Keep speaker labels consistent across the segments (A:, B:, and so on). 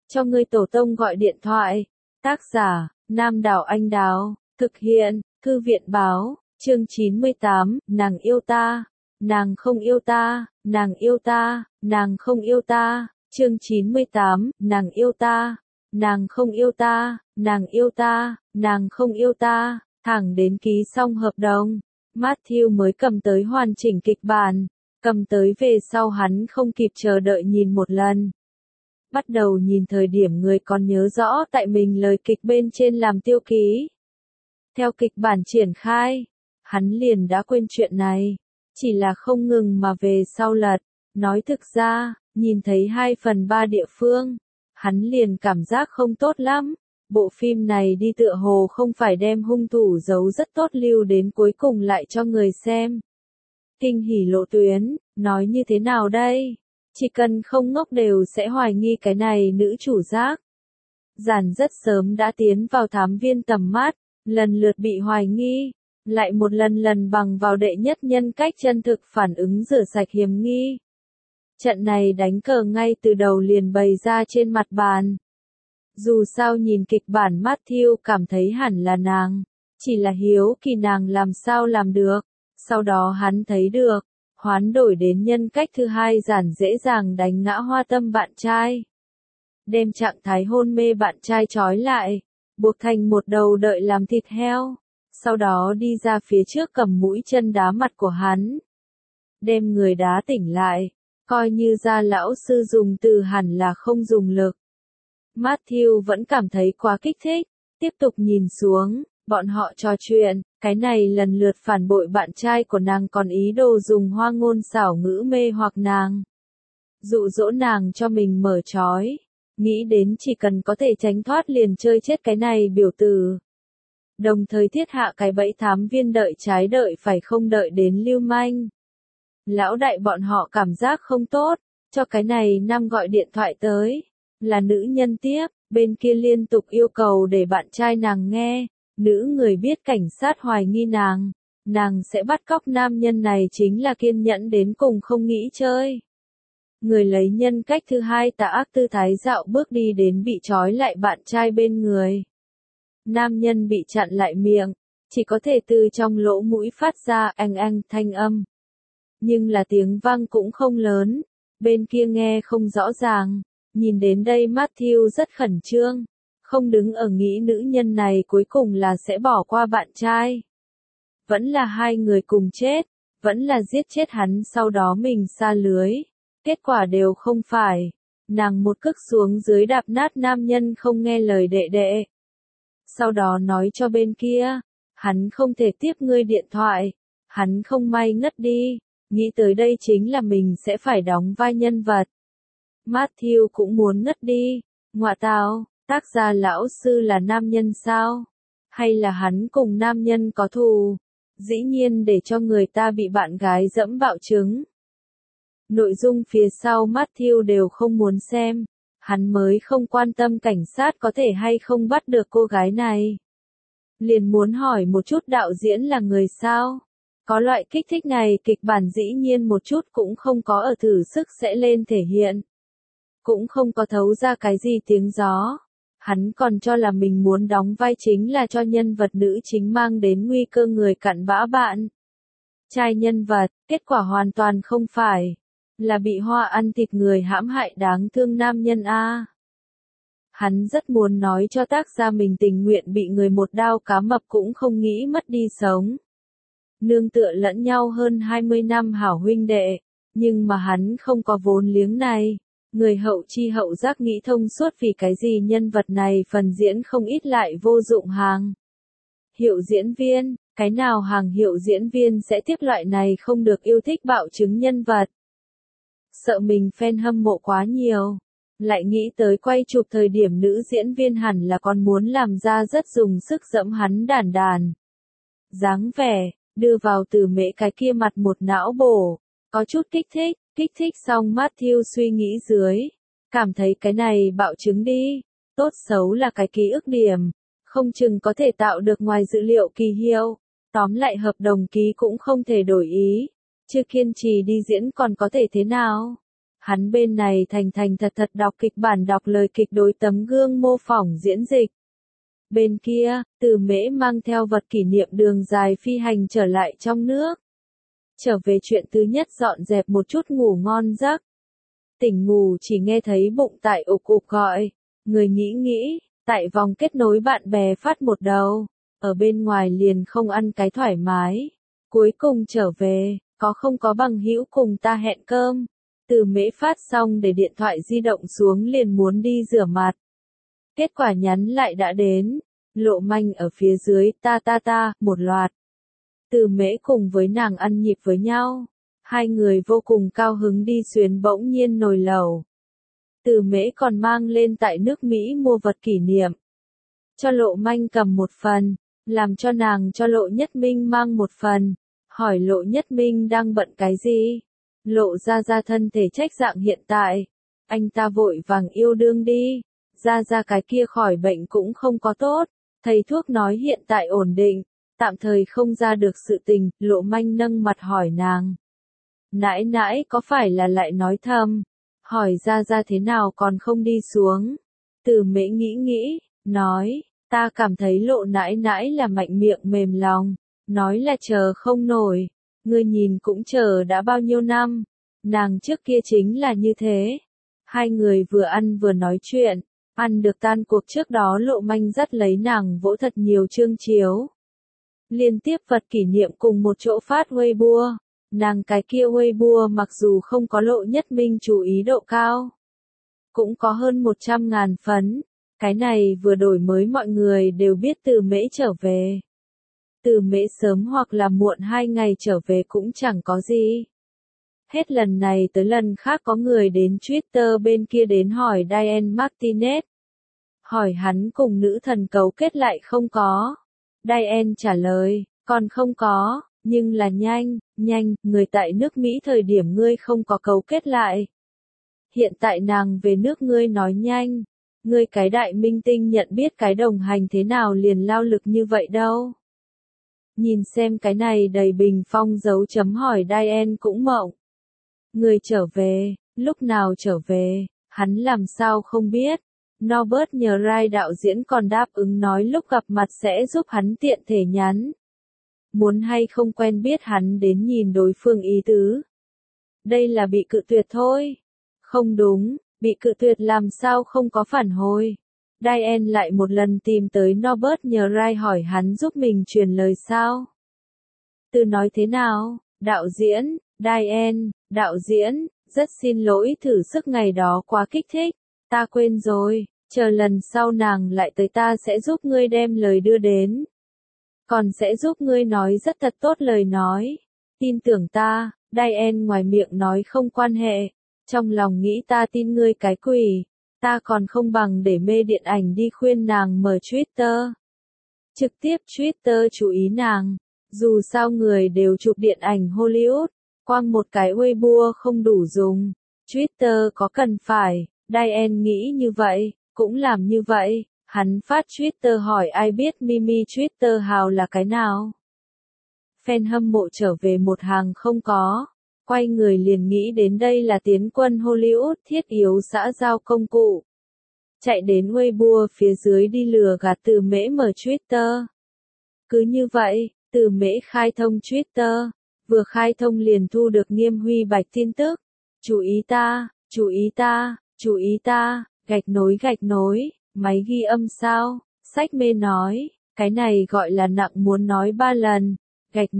A: cho ngươi tổ tông gọi điện thoại. Tác giả, Nam Đảo Anh Đào, thực hiện, Thư viện Báo, chương 98, nàng yêu ta, nàng không yêu ta, nàng yêu ta, nàng không yêu ta, chương 98, nàng yêu ta, nàng không yêu ta, nàng yêu ta, nàng không yêu ta, thẳng đến ký xong hợp đồng, Matthew mới cầm tới hoàn chỉnh kịch bản, cầm tới về sau hắn không kịp chờ đợi nhìn một lần. Bắt đầu nhìn thời điểm người còn nhớ rõ tại mình lời kịch bên trên làm tiêu ký. Theo kịch bản triển khai, hắn liền đã quên chuyện này, chỉ là không ngừng mà về sau lật, nói thực ra, nhìn thấy 2/3 địa phương, hắn liền cảm giác không tốt lắm, bộ phim này đi tựa hồ không phải đem hung thủ giấu rất tốt lưu đến cuối cùng lại cho người xem. Kinh hỉ lộ tuyến, nói như thế nào đây? Chỉ cần không ngốc đều sẽ hoài nghi cái này nữ chủ giác. Giản rất sớm đã tiến vào thám viên tầm mắt, lần lượt bị hoài nghi, lại một lần bằng vào đệ nhất nhân cách chân thực phản ứng rửa sạch hiểm nghi. Trận này đánh cờ ngay từ đầu liền bày ra trên mặt bàn. Dù sao nhìn kịch bản Matthew cảm thấy hẳn là nàng, chỉ là hiếu kỳ nàng làm sao làm được, sau đó hắn thấy được, hoán đổi đến nhân cách thứ hai giản dễ dàng đánh ngã hoa tâm bạn trai. Đem trạng thái hôn mê bạn trai trói lại, buộc thành một đầu đợi làm thịt heo, sau đó đi ra phía trước cầm mũi chân đá mặt của hắn. Đem người đá tỉnh lại, coi như ra lão sư dùng từ hẳn là không dùng lực. Matthew vẫn cảm thấy quá kích thích, tiếp tục nhìn xuống, bọn họ trò chuyện, cái này lần lượt phản bội bạn trai của nàng còn ý đồ dùng hoa ngôn xảo ngữ mê hoặc nàng. Dụ dỗ nàng cho mình mở trói, nghĩ đến chỉ cần có thể tránh thoát liền chơi chết cái này biểu tử. Đồng thời thiết hạ cái bẫy thám viên đợi trái đợi phải không đợi đến lưu manh. Lão đại bọn họ cảm giác không tốt, cho cái này năm gọi điện thoại tới, là nữ nhân tiếp, bên kia liên tục yêu cầu để bạn trai nàng nghe, nữ người biết cảnh sát hoài nghi nàng sẽ bắt cóc nam nhân này chính là kiên nhẫn đến cùng không nghĩ chơi. Người lấy nhân cách thứ hai tà ác tư thái dạo bước đi đến bị trói lại bạn trai bên người. Nam nhân bị chặn lại miệng, chỉ có thể từ trong lỗ mũi phát ra anh thanh âm. Nhưng là tiếng vang cũng không lớn, bên kia nghe không rõ ràng. Nhìn đến đây Matthew rất khẩn trương, không đứng ở nghĩ nữ nhân này cuối cùng là sẽ bỏ qua bạn trai. Vẫn là hai người cùng chết, vẫn là giết chết hắn sau đó mình sa lưới. Kết quả đều không phải, nàng một cước xuống dưới đạp nát nam nhân không nghe lời đệ đệ. Sau đó nói cho bên kia, hắn không thể tiếp ngươi điện thoại, hắn không may ngất đi, nghĩ tới đây chính là mình sẽ phải đóng vai nhân vật. Matthew cũng muốn ngất đi, ngọa tào, tác gia lão sư là nam nhân sao? Hay là hắn cùng nam nhân có thù? Dĩ nhiên để cho người ta bị bạn gái dẫm bạo trứng. Nội dung phía sau Matthew đều không muốn xem, hắn mới không quan tâm cảnh sát có thể hay không bắt được cô gái này. Liền muốn hỏi một chút đạo diễn là người sao? Có loại kích thích này kịch bản dĩ nhiên một chút cũng không có ở thử sức sẽ lên thể hiện. Cũng không có thấu ra cái gì tiếng gió. Hắn còn cho là mình muốn đóng vai chính là cho nhân vật nữ chính mang đến nguy cơ người cặn bã bạn trai nhân vật, kết quả hoàn toàn không phải. Là bị hoa ăn thịt người hãm hại đáng thương nam nhân a. Hắn rất muốn nói cho tác gia mình tình nguyện bị người một đao cá mập cũng không nghĩ mất đi sống. Nương tựa lẫn nhau hơn 20 năm hảo huynh đệ, nhưng mà hắn không có vốn liếng này. Người hậu chi hậu giác nghĩ thông suốt vì cái gì nhân vật này phần diễn không ít lại vô dụng hàng. Hiệu diễn viên, cái nào hàng hiệu diễn viên sẽ tiếp loại này không được yêu thích bạo chứng nhân vật. Sợ mình fan hâm mộ quá nhiều. Lại nghĩ tới quay chụp thời điểm nữ diễn viên hẳn là còn muốn làm ra rất dùng sức dẫm hắn đàn. Dáng vẻ, đưa vào từ mễ cái kia mặt một não bổ, có chút kích thích xong Matthew suy nghĩ dưới, cảm thấy cái này bạo chứng đi, tốt xấu là cái ký ức điểm, không chừng có thể tạo được ngoài dữ liệu kỳ hiệu, tóm lại hợp đồng ký cũng không thể đổi ý, chưa kiên trì đi diễn còn có thể thế nào, Hắn bên này thành thành thật thật đọc kịch bản, đọc lời kịch, đối tấm gương mô phỏng diễn dịch. Bên kia, Từ Mễ mang theo vật kỷ niệm đường dài phi hành trở lại trong nước. Trở về chuyện thứ nhất dọn dẹp một chút ngủ ngon giấc. Tỉnh ngủ chỉ nghe thấy bụng tại ục ục gọi. Người nghĩ, tại vòng kết nối bạn bè phát một đầu. Ở bên ngoài liền không ăn cái thoải mái. Cuối cùng trở về, không có bằng hữu cùng ta hẹn cơm. Từ Mễ phát xong để điện thoại di động xuống liền muốn đi rửa mặt. Kết quả nhắn lại đã đến. Lộ Manh ở phía dưới, ta, một loạt. Từ Mễ cùng với nàng ăn nhịp với nhau. Hai người vô cùng cao hứng đi xuyến bỗng nhiên nồi lẩu. Từ Mễ còn mang lên tại nước Mỹ mua vật kỷ niệm. Cho Lộ Manh cầm một phần, làm cho nàng cho Lộ Nhất Minh mang một phần. Hỏi Lộ Nhất Minh đang bận cái gì? Lộ ra thân thể trách dạng hiện tại. Anh ta vội vàng yêu đương đi. Ra cái kia khỏi bệnh cũng không có tốt. Thầy thuốc nói hiện tại ổn định. Tạm thời không ra được sự tình. Lộ Manh nâng mặt hỏi nàng. Nãi có phải là lại nói thầm? Hỏi ra thế nào còn không đi xuống? Từ Mễ nghĩ, nói. Ta cảm thấy Lộ nãi là mạnh miệng mềm lòng. Nói là chờ không nổi. Ngươi nhìn cũng chờ đã bao nhiêu năm. Nàng trước kia chính là như thế. Hai người vừa ăn vừa nói chuyện. Ăn được tan cuộc trước đó Lộ Manh dắt lấy nàng vỗ thật nhiều chương chiếu. Liên tiếp vật kỷ niệm cùng một chỗ phát Weibo. Nàng cái kia Weibo mặc dù không có Lộ Nhất Minh chú ý độ cao. Cũng có hơn 100.000 phấn. Cái này vừa đổi mới mọi người đều biết Từ Mễ trở về. Từ Mễ sớm hoặc là muộn 2 ngày trở về cũng chẳng có gì. Hết lần này tới lần khác có người đến Twitter bên kia đến hỏi Diane Martinez. Hỏi hắn cùng nữ thần cấu kết lại không có. Diane trả lời, còn không có, nhưng là nhanh, người tại nước Mỹ thời điểm ngươi không có cấu kết lại. Hiện tại nàng về nước ngươi nói nhanh. Ngươi cái đại minh tinh nhận biết cái đồng hành thế nào liền lao lực như vậy đâu. Nhìn xem cái này đầy bình phong dấu chấm hỏi Diane cũng mộng. Người trở về, lúc nào trở về, hắn làm sao không biết. Norbert nhờ Rai đạo diễn còn đáp ứng nói lúc gặp mặt sẽ giúp hắn tiện thể nhắn. Muốn hay không quen biết hắn đến nhìn đối phương ý tứ. Đây là bị cự tuyệt thôi. Không đúng, bị cự tuyệt làm sao không có phản hồi. Diane lại một lần tìm tới Norbert nhờ Rai hỏi hắn giúp mình truyền lời sao. Từ nói thế nào, đạo diễn, Diane, đạo diễn, rất xin lỗi thử sức ngày đó quá kích thích, ta quên rồi, chờ lần sau nàng lại tới ta sẽ giúp ngươi đem lời đưa đến. Còn sẽ giúp ngươi nói rất thật tốt lời nói. Tin tưởng ta, Diane ngoài miệng nói không quan hệ, trong lòng nghĩ ta tin ngươi cái quỷ, ta còn không bằng để mê điện ảnh đi khuyên nàng mở Twitter. Trực tiếp Twitter chú ý nàng, dù sao người đều chụp điện ảnh Hollywood, quang một cái Weibo không đủ dùng, Twitter có cần phải, Diane nghĩ như vậy, cũng làm như vậy, hắn phát Twitter hỏi ai biết Mimi Twitter hào là cái nào. Fan hâm mộ trở về một hàng không có, quay người liền nghĩ đến đây là tiến quân Hollywood thiết yếu xã giao công cụ. Chạy đến Weibo phía dưới đi lừa gạt Từ Mễ mở Twitter. Cứ như vậy, Từ Mễ khai thông Twitter, vừa khai thông liền thu được Nghiêm Huy Bạch tin tức. Chú ý ta, gạch nối, máy ghi âm sao, sách mê nói, cái này gọi là nặng muốn nói 3 lần. Gạch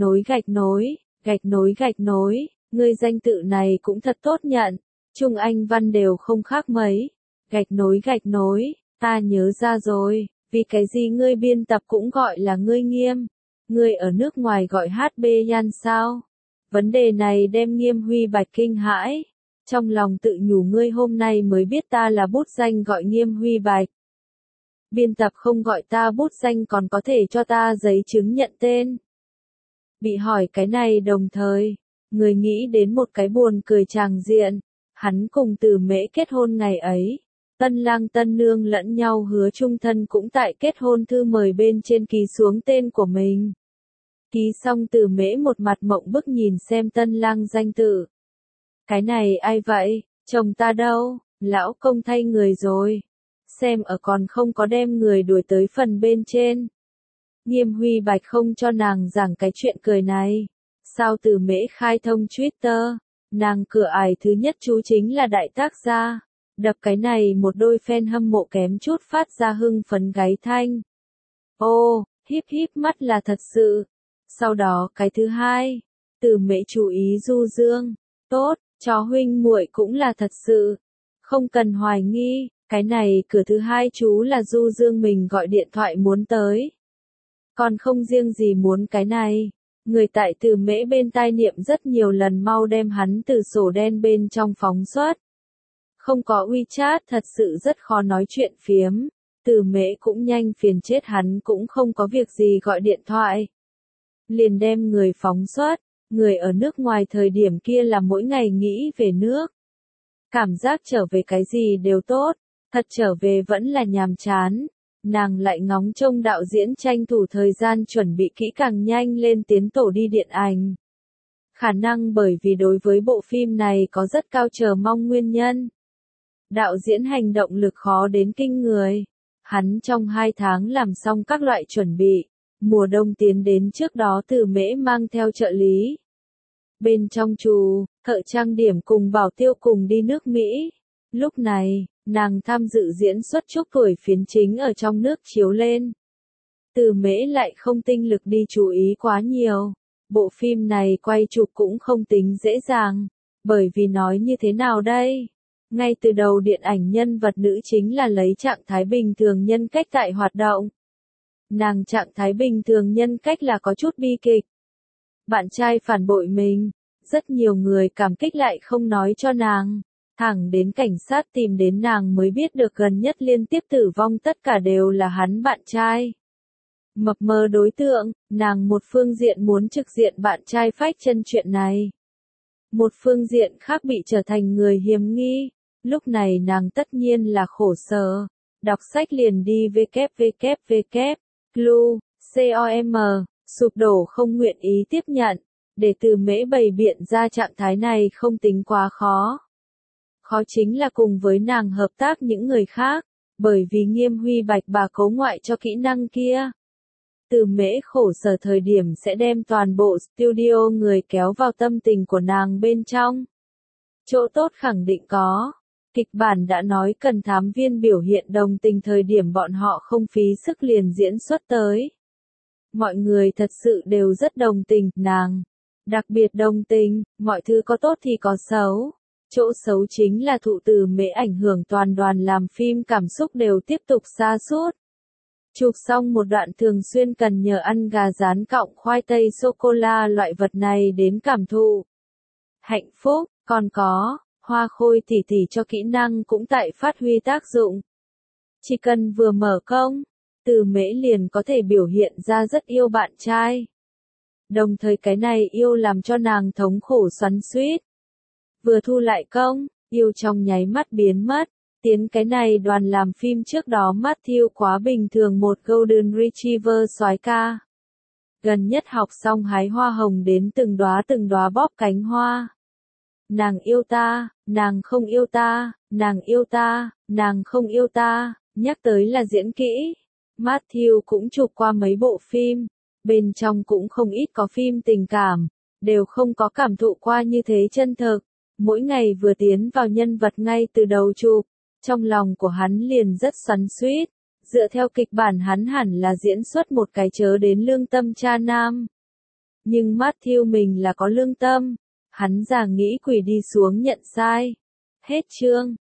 A: nối, ngươi danh tự này cũng thật tốt nhận, Trung Anh văn đều không khác mấy. Gạch nối, ta nhớ ra rồi, vì cái gì ngươi biên tập cũng gọi là ngươi Nghiêm, ngươi ở nước ngoài gọi HB Yan sao? Vấn đề này đem Nghiêm Huy Bạch kinh hãi, trong lòng tự nhủ ngươi hôm nay mới biết ta là bút danh gọi Nghiêm Huy Bạch. Biên tập không gọi ta bút danh còn có thể cho ta giấy chứng nhận tên. Bị hỏi cái này đồng thời, người nghĩ đến một cái buồn cười tràng diện, hắn cùng Từ Mễ kết hôn ngày ấy, tân lang tân nương lẫn nhau hứa chung thân cũng tại kết hôn thư mời bên trên ký xuống tên của mình. Ký xong Từ Mễ một mặt mộng bức nhìn xem tân lang danh tự. Cái này ai vậy, Chồng ta đâu, lão công thay người rồi. Xem ở còn không có đem người đuổi tới phần bên trên. Nghiêm Huy Bạch không cho nàng giảng cái chuyện cười này. Sao Từ Mễ khai thông Twitter, nàng cửa ải thứ nhất chú chính là đại tác gia. Đập cái này một đôi fan hâm mộ kém chút phát ra hưng phấn gáy thanh. Ô, híp híp mắt là thật sự. Sau đó cái thứ hai, Từ Mễ chú ý du dương. Tốt, chó huynh muội cũng là thật sự. Không cần hoài nghi, cái này cửa thứ hai chú là du dương mình gọi điện thoại muốn tới. Còn không riêng gì muốn cái này. Người tại Từ Mễ bên tai niệm rất nhiều lần mau đem hắn từ sổ đen bên trong phóng xuất. Không có WeChat thật sự rất khó nói chuyện phiếm. Từ Mễ cũng nhanh phiền chết hắn cũng không có việc gì gọi điện thoại. Liền đem người phóng xuất. Người ở nước ngoài thời điểm kia là mỗi ngày nghĩ về nước. Cảm giác trở về cái gì đều tốt. Thật trở về vẫn là nhàm chán. Nàng lại ngóng trông đạo diễn tranh thủ thời gian chuẩn bị kỹ càng nhanh lên tiến tổ đi điện ảnh. Khả năng bởi vì đối với bộ phim này có rất cao chờ mong nguyên nhân. Đạo diễn hành động lực khó đến kinh người. Hắn trong 2 tháng làm xong các loại chuẩn bị. Mùa đông tiến đến trước đó Từ Mễ mang theo trợ lý. Bên trong trù, thợ trang điểm cùng Bảo Tiêu cùng đi nước Mỹ. Lúc này, nàng tham dự diễn xuất chúc tuổi phiến chính ở trong nước chiếu lên. Từ Mễ lại không tinh lực đi chú ý quá nhiều. Bộ phim này quay chụp cũng không tính dễ dàng. Bởi vì nói như thế nào đây? Ngay từ đầu điện ảnh nhân vật nữ chính là lấy trạng thái bình thường nhân cách tại hoạt động. Nàng trạng thái bình thường nhân cách là có chút bi kịch. Bạn trai phản bội mình. Rất nhiều người cảm kích lại không nói cho nàng. Thẳng đến cảnh sát tìm đến nàng mới biết được gần nhất liên tiếp tử vong tất cả đều là hắn bạn trai. Mập mờ đối tượng, nàng một phương diện muốn trực diện bạn trai phách chân chuyện này. Một phương diện khác bị trở thành người hiểm nghi. Lúc này nàng tất nhiên là khổ sở. Đọc sách liền đi www. Com, sụp đổ không nguyện ý tiếp nhận. Để Từ Mễ bày biện ra trạng thái này không tính quá khó. Khó chính là cùng với nàng hợp tác những người khác, bởi vì Nghiêm Huy Bạch bà cố ngoại cho kỹ năng kia. Từ Mễ khổ sở thời điểm sẽ đem toàn bộ studio người kéo vào tâm tình của nàng bên trong. Chỗ tốt khẳng định có. Kịch bản đã nói cần thám viên biểu hiện đồng tình thời điểm bọn họ không phí sức liền diễn xuất tới. Mọi người thật sự đều rất đồng tình, nàng. Đặc biệt đồng tình, mọi thứ có tốt thì có xấu. Chỗ xấu chính là thụ Từ Mễ ảnh hưởng toàn đoàn làm phim cảm xúc đều tiếp tục sa sút. Chụp xong một đoạn thường xuyên cần nhờ ăn gà rán cọng khoai tây sô-cô-la loại vật này đến cảm thụ. Hạnh phúc, còn có, Hoa Khôi tỉ tỉ cho kỹ năng cũng tại phát huy tác dụng. Chỉ cần vừa mở công, Từ Mễ liền có thể biểu hiện ra rất yêu bạn trai. Đồng thời cái này yêu làm cho nàng thống khổ xoắn xuýt. Vừa thu lại công, yêu trong nháy mắt biến mất. Tiến cái này đoàn làm phim trước đó Matthew quá bình thường một Golden Retriever soái ca. Gần nhất học xong hái hoa hồng đến từng đóa bóp cánh hoa. Nàng yêu ta, nàng không yêu ta, nàng yêu ta, nàng không yêu ta, nhắc tới là diễn kỹ. Matthew cũng chụp qua mấy bộ phim, bên trong cũng không ít có phim tình cảm, đều không có cảm thụ qua như thế chân thực. Mỗi ngày vừa tiến vào nhân vật ngay từ đầu chụp, trong lòng của hắn liền rất xoắn xuýt. Dựa theo kịch bản hắn hẳn là diễn xuất một cái chớ đến lương tâm cha nam. Nhưng Matthew mình là có lương tâm. Hắn già nghĩ quỷ đi xuống nhận sai. Hết chương.